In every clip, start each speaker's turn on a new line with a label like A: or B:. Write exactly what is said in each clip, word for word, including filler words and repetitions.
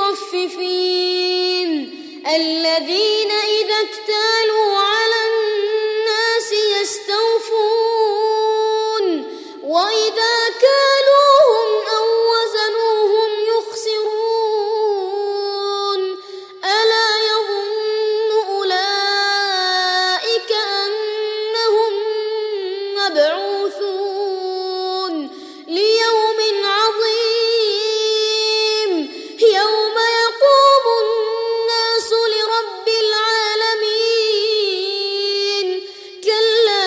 A: المطففين الذين إذا اكتالوا على الناس يستوفون وإذا كالوهم أو وزنوهم يخسرون ألا يظن أولئك أنهم مبعوثون ليوم عظيم يوم يقوم الناس لرب العالمين كلا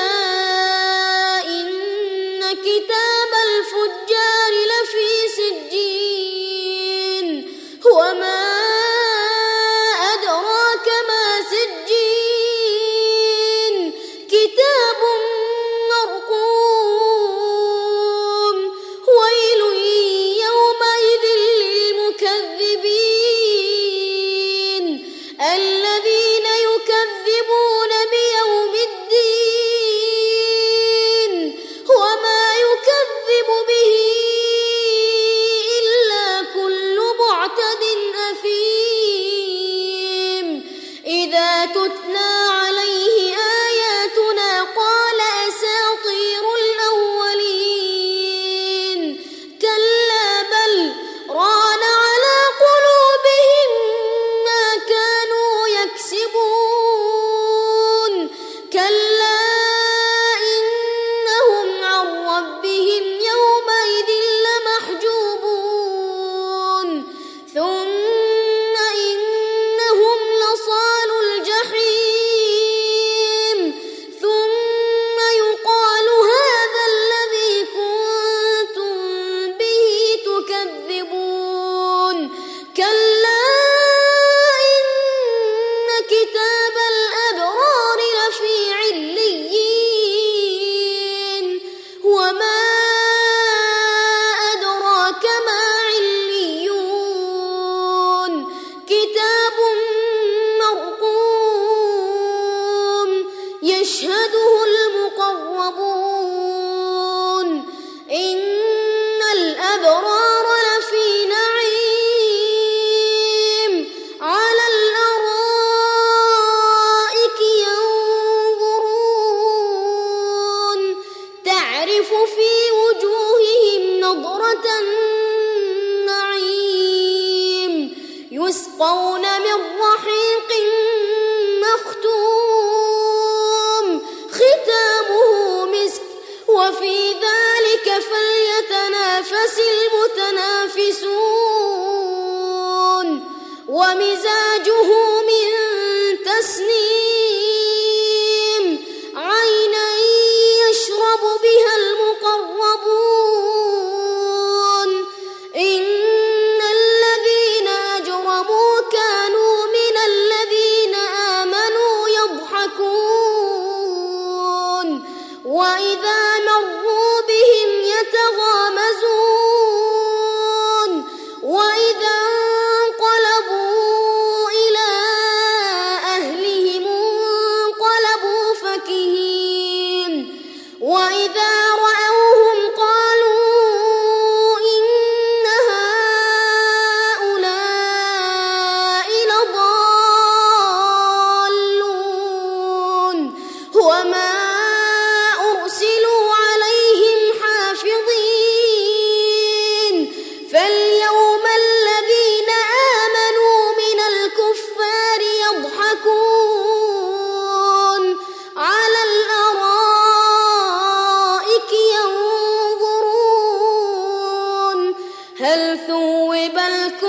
A: إن كتاب الفجار لفي سجين وما أدراك ما سجين كتاب مرقوم ويل يومئذ للمكذبين الذين يكذبون بيوم الدين وما يكذب به إلا كل معتد أثيم إذا تتلى عليه آياتنا قال أساطير الأولين كلا بل ران على قلوبهم ما كانوا يكسبون كلا إنهم عن ربهم يومئذ لمحجوبون ثم إنهم لصالوا الجحيم ثم يقال هذا الذي كنتم به تكذبون كلا إن كتاب الأبرار لفي عليين وما أدراك ما عليون كتاب مرقوم يشهده المقربون إن الأبرار لفي نعيم على الأرائك ينظرون تعرف في وجوههم نضرة النعيم يسقون من رحيق مختوم ختامه مسك وفي ذلك فليتنافس المتنافسون ومزاجه من تسنيم عينا يشرب بها المقربون إن الذين أجرموا كانوا من الذين آمنوا يضحكون وإذا مروا بهم يتغامزون وإذا انقلبوا إلى أهلهم انقلبوا فكهين وإذا رأوهم قالوا إن هؤلاء لضالون وما أرسلوا عليهم حافظين فاليوم الذين آمنوا من الكفار يضحكون على الأرائك ينظرون هل ثوب الكفار